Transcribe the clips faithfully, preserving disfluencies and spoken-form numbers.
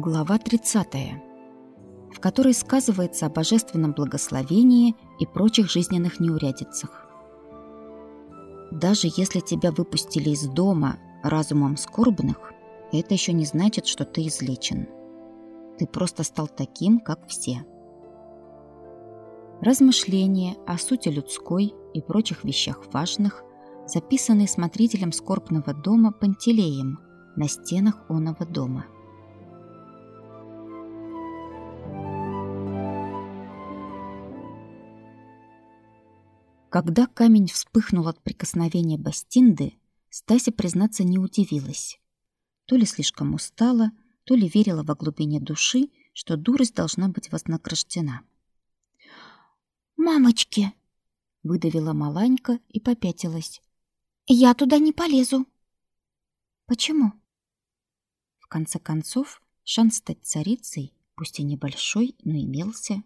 Глава тридцатая, в которой сказывается о божественном благословении и прочих жизненных неурядицах. Даже если тебя выпустили из дома разумом скорбных, это еще не значит, что ты излечен. Ты просто стал таким, как все. Размышления о сути людской и прочих вещах важных, записанные смотрителем скорбного дома Пантелеем на стенах оного дома. Когда камень вспыхнул от прикосновения Бастинды, Стася, признаться, не удивилась. То ли слишком устала, то ли верила во глубине души, что дурость должна быть вознаграждена. «Мамочки!» — выдавила Маланька и попятилась. «Я туда не полезу». «Почему?» В конце концов, шанс стать царицей, пусть и небольшой, но имелся.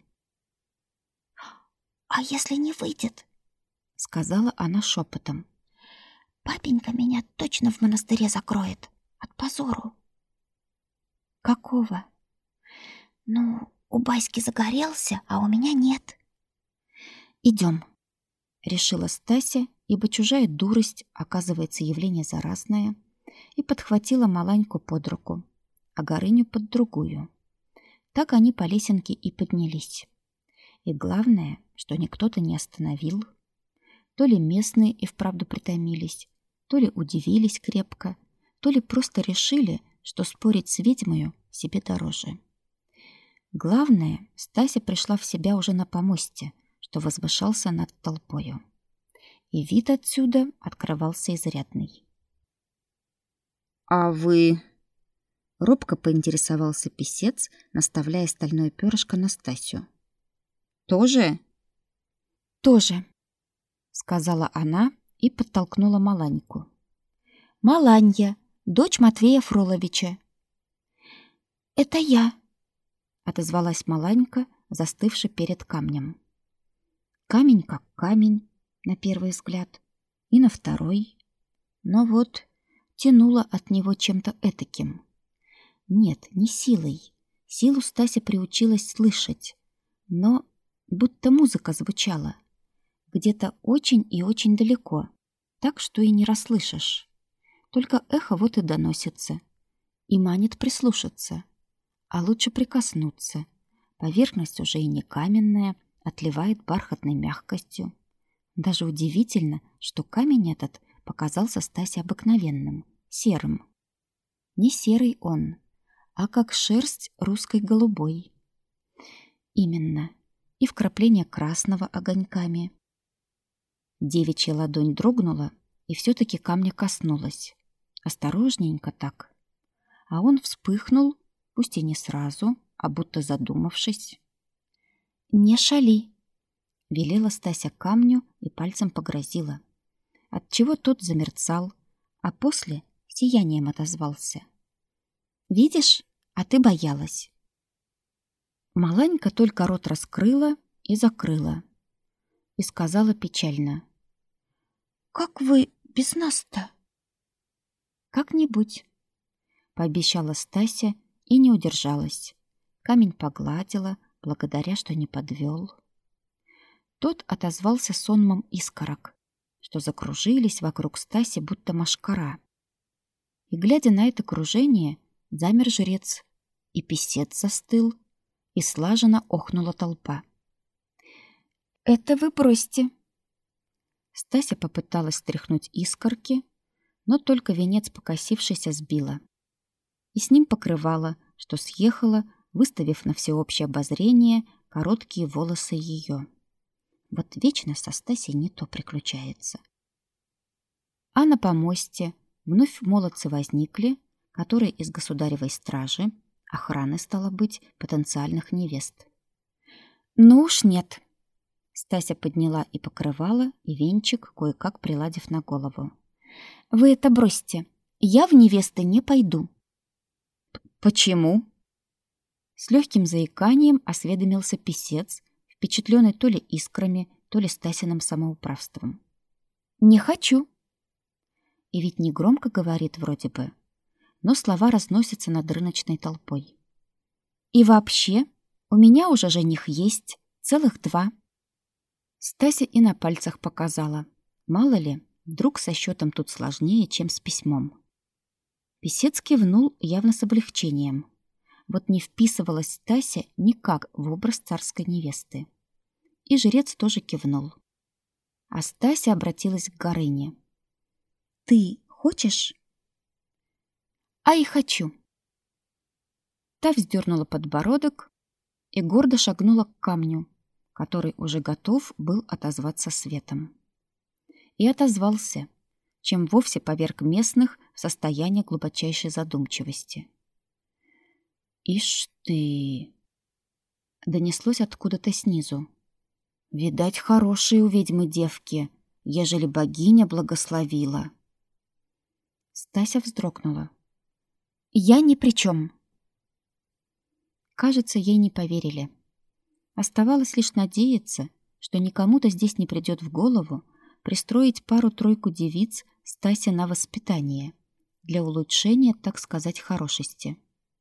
«А если не выйдет?» — сказала она шепотом. «Папенька меня точно в монастыре закроет. От позору». «Какого?» «Ну, у Баськи загорелся, а у меня нет». «Идем», — решила Стася, ибо чужая дурость, оказывается, явление заразное, и подхватила Маланьку под руку, а Горыню под другую. Так они по лесенке и поднялись. И главное, что никто-то не остановил. То ли местные и вправду притомились, то ли удивились крепко, то ли просто решили, что спорить с ведьмою себе дороже. Главное, Стася пришла в себя уже на помосте, что возвышался над толпою. И вид отсюда открывался изрядный. «А вы...» — робко поинтересовался писец, наставляя стальное перышко на Стасю. «Тоже?» «Тоже», — сказала она и подтолкнула Маланьку. «Маланья, дочь Матвея Фроловича». «Это я», — отозвалась Маланька, застывши перед камнем. Камень как камень, на первый взгляд, и на второй. Но вот тянуло от него чем-то этаким. Нет, не силой. Силу Стася приучилась слышать, но будто музыка звучала. Где-то очень и очень далеко, так что и не расслышишь. Только эхо вот и доносится, и манит прислушаться, а лучше прикоснуться. Поверхность уже и не каменная, отливает бархатной мягкостью. Даже удивительно, что камень этот показался Стасе обыкновенным, серым. Не серый он, а как шерсть русской голубой. Именно, и вкрапление красного огоньками. Девичья ладонь дрогнула и все-таки камня коснулась. Осторожненько так. А он вспыхнул, пусть и не сразу, а будто задумавшись. «Не шали!» — велела Стася камню и пальцем погрозила. Отчего тот замерцал, а после сиянием отозвался. «Видишь, а ты боялась!» Маланька только рот раскрыла и закрыла. И сказала печально. «Как вы без нас-то?» «Как-нибудь», — пообещала Стася и не удержалась. Камень погладила, благодаря, что не подвел. Тот отозвался сонмом искорок, что закружились вокруг Стаси, будто мошкара. И, глядя на это кружение, замер жрец, и писец застыл, и слаженно охнула толпа. «Это вы бросьте!» Стася попыталась стряхнуть искорки, но только венец покосившийся сбила. И с ним покрывало, что съехало, выставив на всеобщее обозрение короткие волосы ее. Вот вечно со Стасей не то приключается. А на помосте вновь молодцы возникли, которые из государевой стражи, охраны, стало быть, потенциальных невест. «Ну уж нет!» Стася подняла и покрывала, и венчик, кое-как приладив на голову. «Вы это бросьте! Я в невесты не пойду!» «Почему?» С легким заиканием осведомился писец, впечатленный то ли искрами, то ли Стасиным самоуправством. «Не хочу!» И ведь негромко говорит вроде бы, но слова разносятся над рыночной толпой. И вообще, у меня уже жених есть, целых два. Стася и на пальцах показала. Мало ли, вдруг со счетом тут сложнее, чем с письмом. Писец кивнул явно с облегчением. Вот не вписывалась Стася никак в образ царской невесты. И жрец тоже кивнул. А Стася обратилась к Горыне. «Ты хочешь?» «А и хочу». Та вздернула подбородок и гордо шагнула к камню, который уже готов был отозваться светом. И отозвался, чем вовсе поверг местных в состояние глубочайшей задумчивости. «Ишь ты!» — донеслось откуда-то снизу. «Видать, хорошие у ведьмы девки, ежели богиня благословила». Стася вздрогнула. «Я ни при чем». Кажется, ей не поверили. Оставалось лишь надеяться, что никому-то здесь не придет в голову пристроить пару-тройку девиц Стасе на воспитание для улучшения, так сказать, хорошести.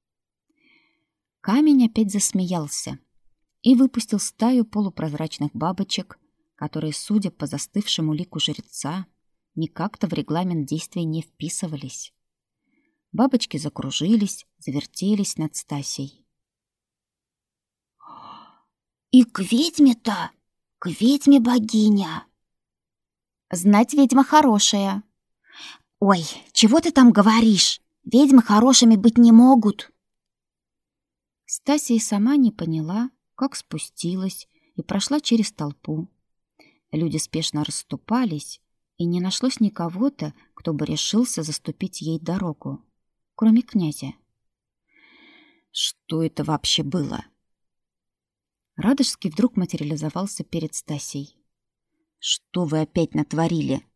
Камень опять засмеялся и выпустил стаю полупрозрачных бабочек, которые, судя по застывшему лику жреца, никак-то в регламент действий не вписывались. Бабочки закружились, завертелись над Стасей. «И к ведьме-то, к ведьме богиня!» «Знать ведьма хорошая!» «Ой, чего ты там говоришь? Ведьмы хорошими быть не могут!» Стася и сама не поняла, как спустилась и прошла через толпу. Люди спешно расступались, и не нашлось никого-то, кто бы решился заступить ей дорогу, кроме князя. Что это вообще было? Радожский вдруг материализовался перед Стасей. «Что вы опять натворили?»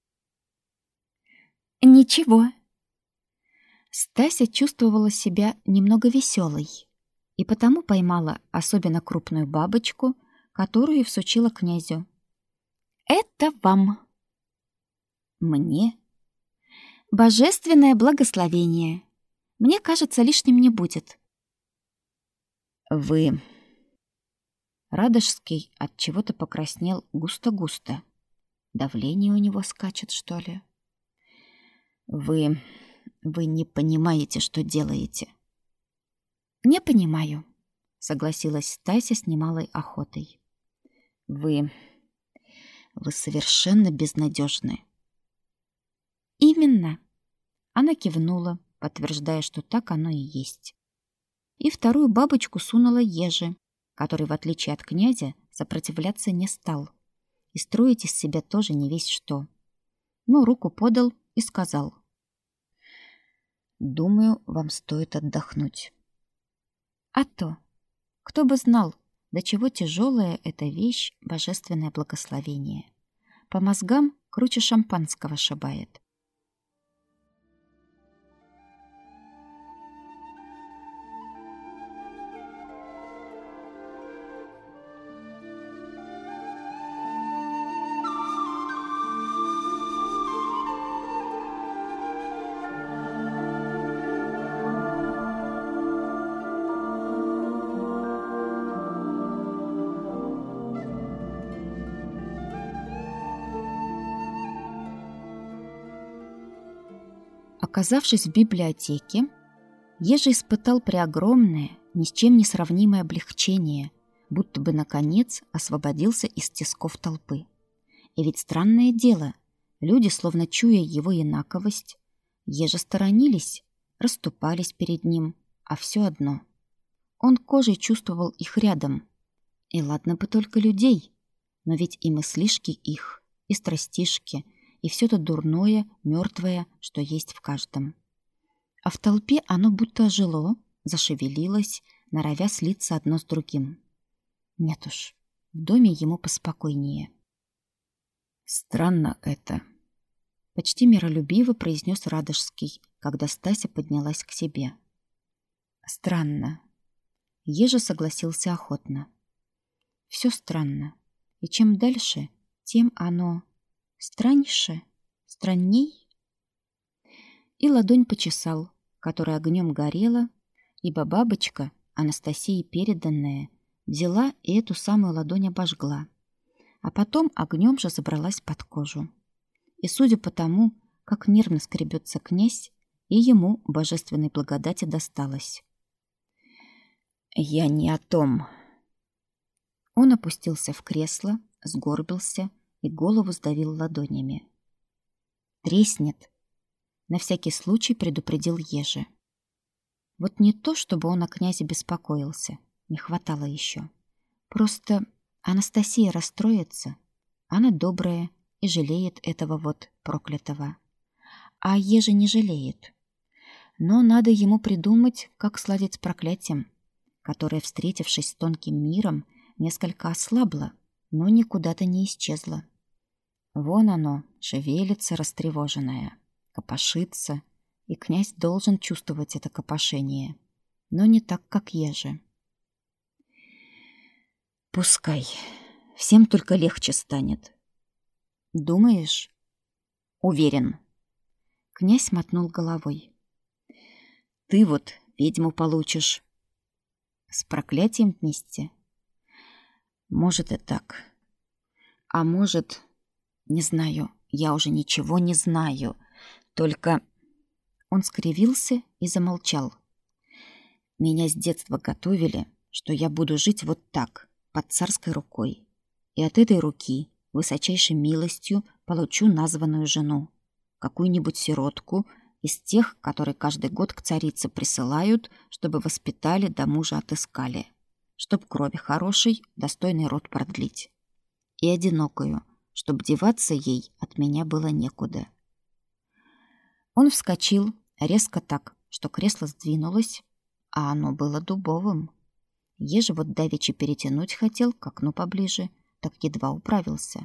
«Ничего». Стася чувствовала себя немного веселой и потому поймала особенно крупную бабочку, которую всучила князю. «Это вам». «Мне?» «Божественное благословение. Мне кажется, лишним не будет». «Вы...» Радожский от чего-то покраснел густо-густо. Давление у него скачет, что ли? Вы... вы не понимаете, что делаете. Не понимаю, согласилась Стася с немалой охотой. Вы... вы совершенно безнадежны. Именно. Она кивнула, подтверждая, что так оно и есть. И вторую бабочку сунула Еже, который, в отличие от князя, сопротивляться не стал и строить из себя тоже не весь что. Но руку подал и сказал: «Думаю, вам стоит отдохнуть». А то, кто бы знал, до чего тяжелая эта вещь — божественное благословение. По мозгам круче шампанского шибает. Оказавшись в библиотеке, Ежи испытал преогромное, ни с чем не сравнимое облегчение, будто бы, наконец, освободился из тисков толпы. И ведь странное дело, люди, словно чуя его инаковость, Ежи сторонились, расступались перед ним, а все одно. Он кожей чувствовал их рядом. И ладно бы только людей, но ведь и мыслишки их, и страстишки, и все то дурное, мертвое, что есть в каждом. А в толпе оно будто ожило, зашевелилось, норовя слиться одно с другим. Нет уж, в доме ему поспокойнее. «Странно это», — почти миролюбиво произнес Радожский, когда Стася поднялась к себе. «Странно». Ежи согласился охотно. «Все странно, и чем дальше, тем оно... страньше, странней». И ладонь почесал, которая огнем горела, ибо бабочка, Анастасии переданное, взяла и эту самую ладонь обожгла, а потом огнем же забралась под кожу. И судя по тому, как нервно скребется князь, и ему божественной благодати досталось. «Я не о том». Он опустился в кресло, сгорбился и голову сдавил ладонями. «Треснет», — на всякий случай предупредил Ежи. Вот не то, чтобы он о князе беспокоился, не хватало еще. Просто Анастасия расстроится. Она добрая и жалеет этого вот проклятого. А Ежи не жалеет. Но надо ему придумать, как сладить с проклятием, которое, встретившись с тонким миром, несколько ослабло, но никуда-то не исчезло. Вон оно, шевелится растревоженное, копошится, и князь должен чувствовать это копошение, но не так, как Ежи. Пускай. Всем только легче станет. Думаешь? Уверен. Князь мотнул головой. Ты вот ведьму получишь. С проклятием вместе. Может и так. А может, не знаю, я уже ничего не знаю. Только... Он скривился и замолчал. Меня с детства готовили, что я буду жить вот так, под царской рукой. И от этой руки высочайшей милостью получу названную жену, какую-нибудь сиротку из тех, которые каждый год к царице присылают, чтобы воспитали да мужа отыскали, чтоб крови хорошей достойный род продлить. И одинокую, чтоб деваться ей от меня было некуда. Он вскочил, резко так, что кресло сдвинулось, а оно было дубовым. Ежи вот давеча перетянуть хотел к окну поближе, так едва управился.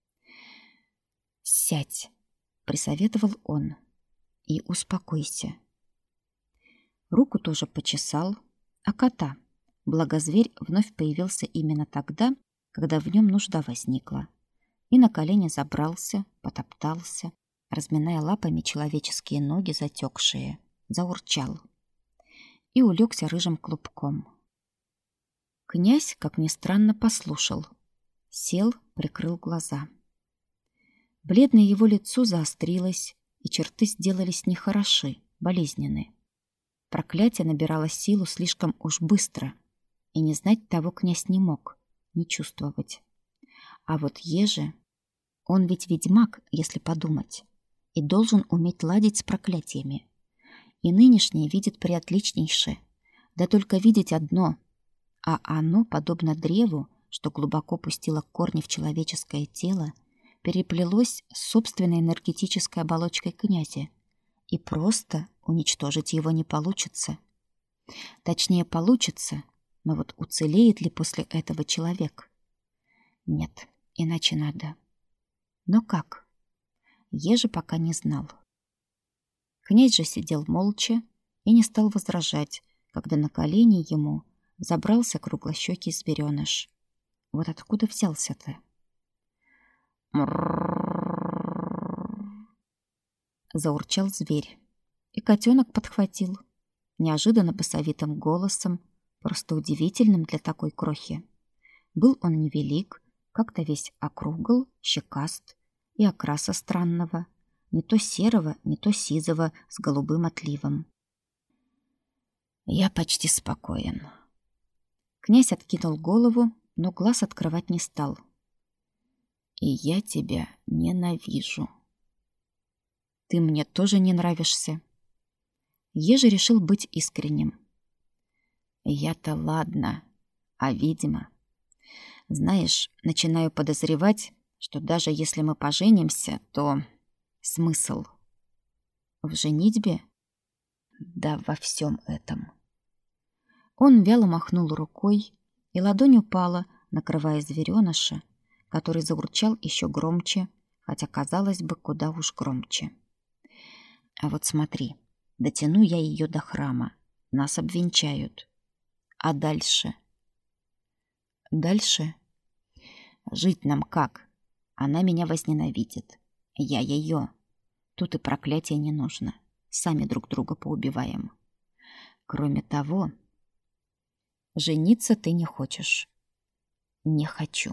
«Сядь», — присоветовал он, — «и успокойся». Руку тоже почесал, а кота, благо зверь вновь появился именно тогда, когда в нем нужда возникла, и на колени забрался, потоптался, разминая лапами человеческие ноги затекшие, заурчал и улегся рыжим клубком. Князь, как ни странно, послушал, сел, прикрыл глаза. Бледное его лицо заострилось, и черты сделались нехороши, болезненны. Проклятие набирало силу слишком уж быстро, и не знать того князь не мог, не чувствовать. А вот Ежи, он ведь ведьмак, если подумать, и должен уметь ладить с проклятиями. И нынешнее видит приотличнейше, да только видеть одно, а оно, подобно древу, что глубоко пустило корни в человеческое тело, переплелось с собственной энергетической оболочкой князя, и просто уничтожить его не получится. Точнее, получится, но вот уцелеет ли после этого человек? Нет, иначе надо. Но как? Ежи пока не знал. Князь же сидел молча и не стал возражать, когда на колени ему забрался круглощёкий зверёныш. Вот откуда взялся-то? Заурчал зверь, и котенок подхватил, неожиданно басовитым голосом, просто удивительным для такой крохи. Был он невелик, как-то весь округл, щекаст и окраса странного, не то серого, не то сизого с голубым отливом. Я почти спокоен. Князь откинул голову, но глаз открывать не стал. И я тебя ненавижу. Ты мне тоже не нравишься. Ежи решил быть искренним. Я-то ладно, а ведьма... Знаешь, начинаю подозревать, что даже если мы поженимся, то смысл в женитьбе? Да во всем этом. Он вяло махнул рукой, и ладонь упала, накрывая зверёныша, который заурчал еще громче, хотя, казалось бы, куда уж громче. А вот смотри, дотяну я ее до храма, нас обвенчают. А дальше? Дальше? Жить нам как? Она меня возненавидит. Я ее. Тут и проклятие не нужно. Сами друг друга поубиваем. Кроме того... Жениться ты не хочешь. Не хочу.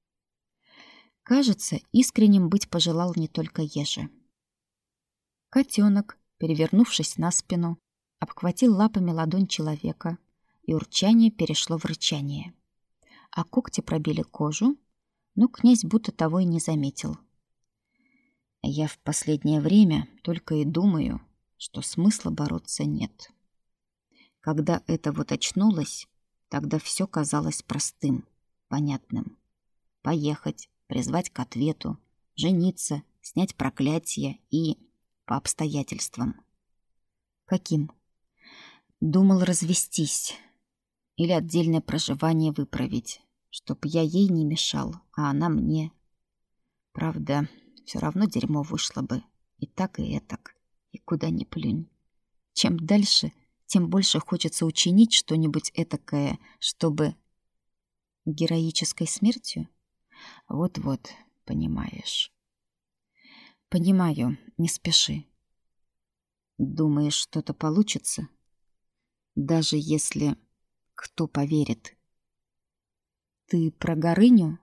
Кажется, искренним быть пожелал не только Ежи. Котенок, перевернувшись на спину, обхватил лапами ладонь человека, и урчание перешло в рычание. А когти пробили кожу, но князь будто того и не заметил. Я в последнее время только и думаю, что смысла бороться нет. Когда это вот очнулось, тогда все казалось простым, понятным. Поехать, призвать к ответу, жениться, снять проклятие и по обстоятельствам. Каким? Думал развестись или отдельное проживание выправить, чтоб я ей не мешал, а она мне. Правда, все равно дерьмо вышло бы. И так, и этак. И куда ни плюнь. Чем дальше, тем больше хочется учинить что-нибудь этакое, чтобы... Героической смертью? Вот-вот, понимаешь. Понимаю, не спеши. Думаешь, что-то получится? Даже если... Кто поверит? Ты про Горыню?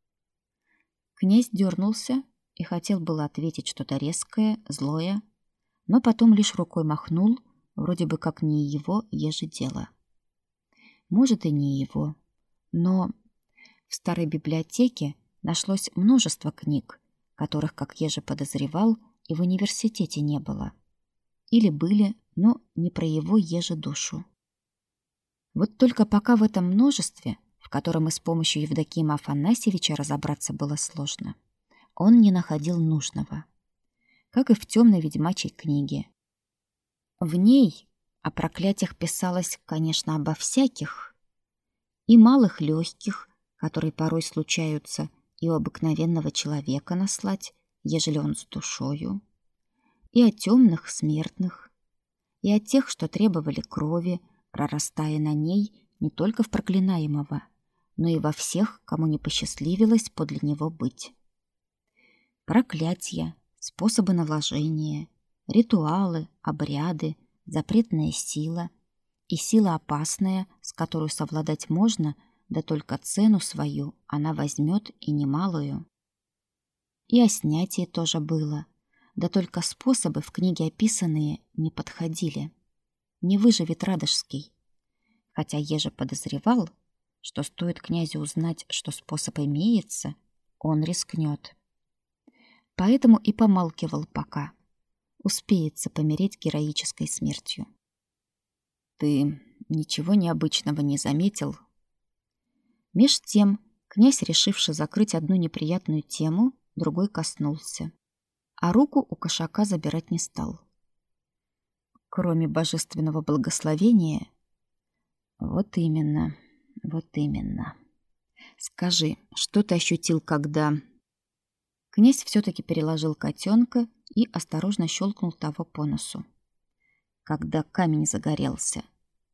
Князь дернулся и хотел было ответить что-то резкое, злое, но потом лишь рукой махнул, вроде бы как не его еже дело. Может, и не его, но в старой библиотеке нашлось множество книг, которых, как еже подозревал, и в университете не было. Или были, но не про его еже душу. Вот только пока в этом множестве, в котором и с помощью Евдокима Афанасьевича разобраться было сложно, он не находил нужного. Как и в темной ведьмачьей книге. В ней о проклятиях писалось, конечно, обо всяких, и малых легких, которые порой случаются и у обыкновенного человека наслать, ежели он с душою, и о темных смертных, и о тех, что требовали крови, прорастая на ней не только в проклинаемого, но и во всех, кому не посчастливилось подле него быть. Проклятия, способы наложения, ритуалы, обряды, запретная сила и сила опасная, с которой совладать можно, да только цену свою она возьмет и немалую. И о снятии тоже было, да только способы в книге описанные не подходили. Не выживет Радожский. Хотя еже подозревал, что стоит князю узнать, что способ имеется, он рискнет. Поэтому и помалкивал пока. Успеется помереть героической смертью. Ты ничего необычного не заметил? Меж тем, князь, решивший закрыть одну неприятную тему, другой коснулся. А руку у кошака забирать не стал. Кроме божественного благословения? Вот именно, вот именно. Скажи, что ты ощутил, когда... Князь все-таки переложил котенка и осторожно щелкнул того по носу. Когда камень загорелся.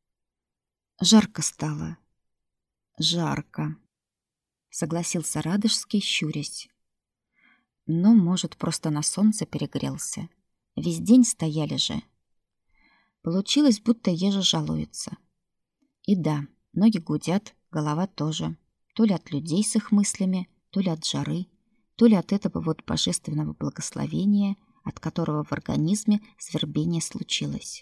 Жарко стало. Жарко. Согласился Радожский, щурясь. Но, может, просто на солнце перегрелся. Весь день стояли же. Получилось, будто еже жалуется. И да, ноги гудят, голова тоже. То ли от людей с их мыслями, то ли от жары, то ли от этого вот божественного благословения, от которого в организме свербение случилось.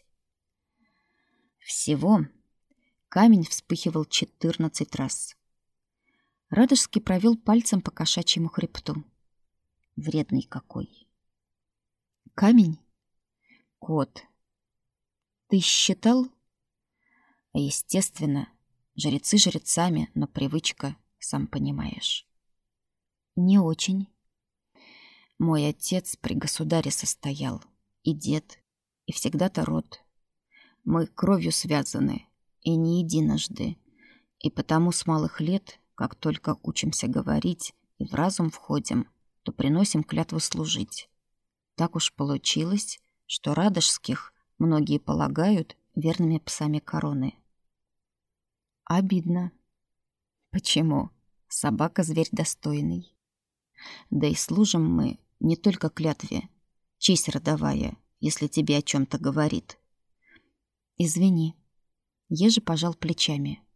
Всего камень вспыхивал четырнадцать раз. Радожский провел пальцем по кошачьему хребту. Вредный какой. Камень? Кот. Ты считал? Естественно, жрецы жрецами, но привычка, сам понимаешь. Не очень. Мой отец при государе состоял, и дед, и всегда-то род. Мы кровью связаны, и не единожды, и потому с малых лет, как только учимся говорить и в разум входим, то приносим клятву служить. Так уж получилось, что радожских многие полагают верными псами короны. Обидно. Почему? Собака — зверь достойный. Да и служим мы не только клятве, честь родовая, если тебе о чем-то говорит. Извини. Еже пожал плечами.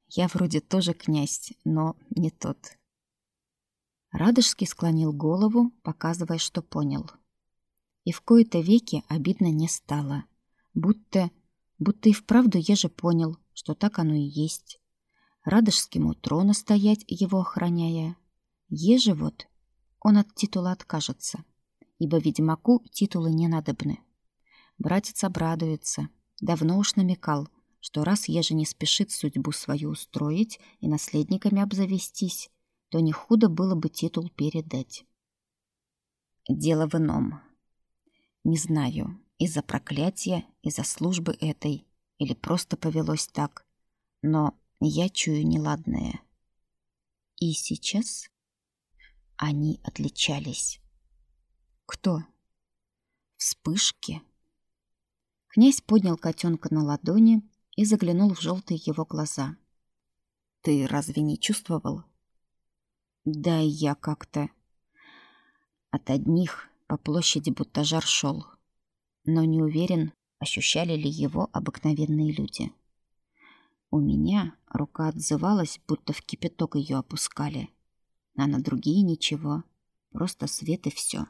Я вроде тоже князь, но не тот. Радожский склонил голову, показывая, что понял. И в кои-то веки обидно не стало. Будто, будто и вправду еже понял, что так оно и есть. Радожским у трона стоять, его охраняя. Еже вот он от титула откажется, ибо ведьмаку титулы не надобны. Братец обрадуется, давно уж намекал, что раз еже не спешит судьбу свою устроить и наследниками обзавестись, то не худо было бы титул передать. Дело в ином. Не знаю, из-за проклятия, из-за службы этой, или просто повелось так, но я чую неладное. И сейчас они отличались. Кто? Вспышки. Князь поднял котенка на ладони и заглянул в желтые его глаза. Ты разве не чувствовал? Да и я как-то. От одних по площади будто жар шел, но не уверен, ощущали ли его обыкновенные люди. У меня рука отзывалась, будто в кипяток ее опускали, а на другие ничего, просто свет и все.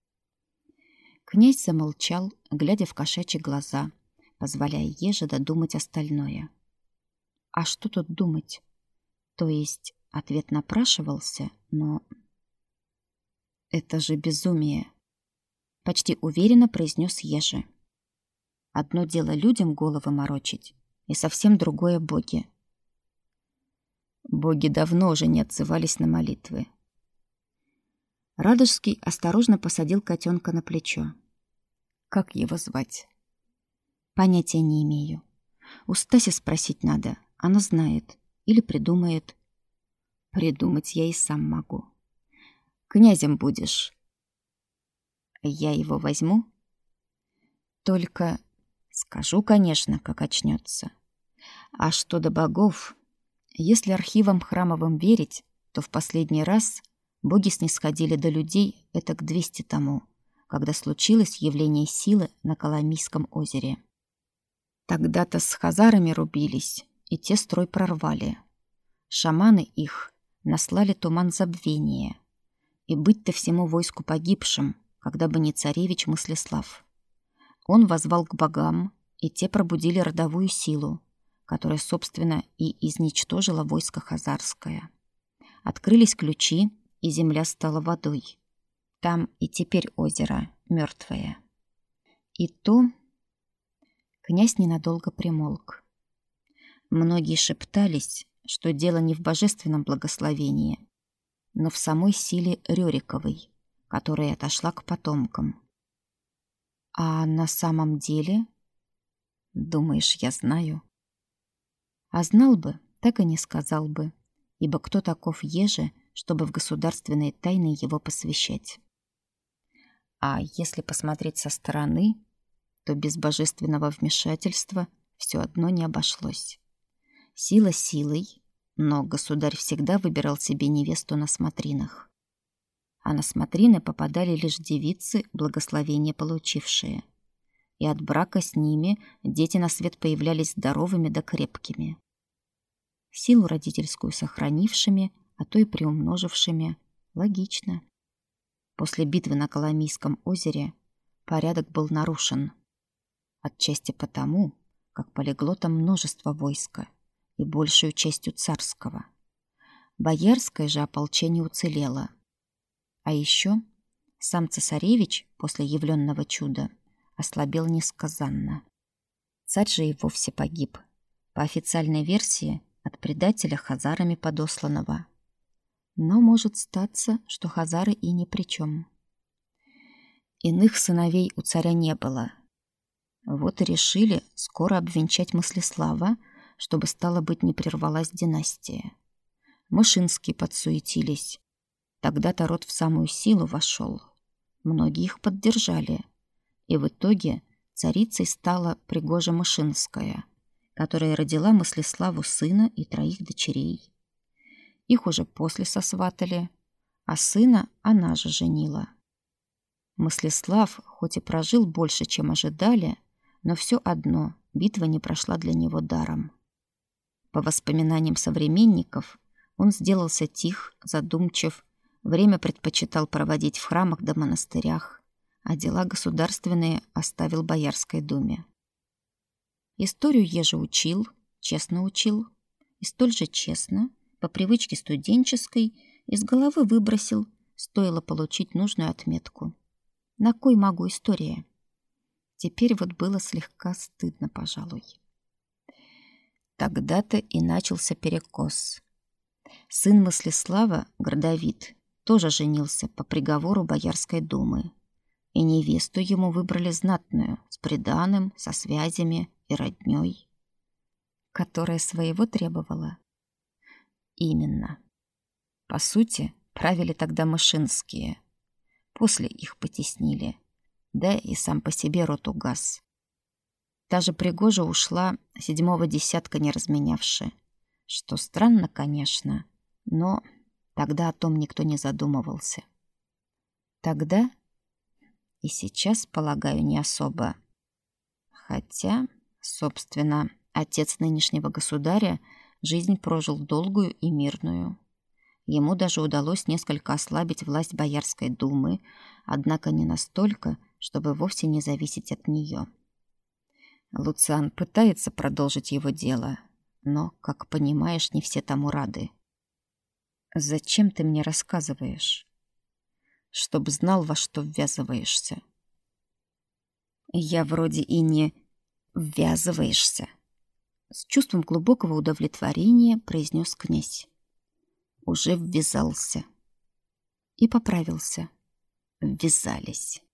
Князь замолчал, глядя в кошачьи глаза, позволяя еже додумать остальное. А что тут думать? То есть ответ напрашивался, но... Это же безумие, почти уверенно произнес еже. Одно дело людям головы морочить, и совсем другое боги. Боги давно уже не отзывались на молитвы. Радожский осторожно посадил котенка на плечо. Как его звать? Понятия не имею. У Стаси спросить надо, она знает. Или придумает. Придумать я и сам могу. Князем будешь. Я его возьму? Только скажу, конечно, как очнется. А что до богов? Если архивам храмовым верить, то в последний раз боги снисходили до людей это к двести тому, когда случилось явление силы на Коломийском озере. Тогда-то с хазарами рубились, и те строй прорвали. Шаманы их наслали туман забвения. И быть-то всему войску погибшим, когда бы не царевич Мыслеслав. Он воззвал к богам, и те пробудили родовую силу, которая, собственно, и изничтожила войско хазарское. Открылись ключи, и земля стала водой. Там и теперь озеро мертвое. И то... Князь ненадолго примолк. Многие шептались, что дело не в божественном благословении, но в самой силе Рёриковой, которая отошла к потомкам. А на самом деле... Думаешь, я знаю? А знал бы, так и не сказал бы, ибо кто таков еже, чтобы в государственные тайны его посвящать? А если посмотреть со стороны, то без божественного вмешательства все одно не обошлось. Сила силой, но государь всегда выбирал себе невесту на смотринах. А на смотрины попадали лишь девицы, благословение получившие. И от брака с ними дети на свет появлялись здоровыми да крепкими. Силу родительскую сохранившими, а то и приумножившими. Логично. После битвы на Коломийском озере порядок был нарушен. Отчасти потому, как полегло там множество войска, и большую частью царского. Боярское же ополчение уцелело. А еще сам цесаревич после явленного чуда ослабел несказанно. Царь же и вовсе погиб, по официальной версии, от предателя хазарами подосланного. Но может статься, что хазары и ни при чем. Иных сыновей у царя не было. Вот и решили скоро обвенчать Мыслеслава, чтобы, стало быть, не прервалась династия. Мышинские подсуетились. Тогда-то род в самую силу вошел. Многие их поддержали. И в итоге царицей стала Пригожа Мышинская, которая родила Мыслеславу сына и троих дочерей. Их уже после сосватали, а сына она же женила. Мыслеслав хоть и прожил больше, чем ожидали, но все одно битва не прошла для него даром. По воспоминаниям современников, он сделался тих, задумчив, время предпочитал проводить в храмах да монастырях, а дела государственные оставил Боярской думе. Историю еже учил, честно учил, и столь же честно, по привычке студенческой, из головы выбросил, стоило получить нужную отметку. На кой могу история? Теперь вот было слегка стыдно, пожалуй. Тогда-то и начался перекос. Сын Мыслислава, Гордовит, тоже женился по приговору Боярской думы. И невесту ему выбрали знатную, с приданым, со связями и роднёй. Которая своего требовала? Именно. По сути, правили тогда Мышинские. После их потеснили. Да и сам по себе род угас. Даже Пригожа ушла, седьмого десятка не разменявши. Что странно, конечно, но тогда о том никто не задумывался. Тогда и сейчас, полагаю, не особо. Хотя, собственно, отец нынешнего государя жизнь прожил долгую и мирную. Ему даже удалось несколько ослабить власть Боярской думы, однако не настолько, чтобы вовсе не зависеть от нее. Луциан пытается продолжить его дело, но, как понимаешь, не все тому рады. Зачем ты мне рассказываешь? Чтоб знал, во что ввязываешься. Я вроде и не ввязываешься. С чувством глубокого удовлетворения произнес князь. Уже ввязался. И поправился. Ввязались.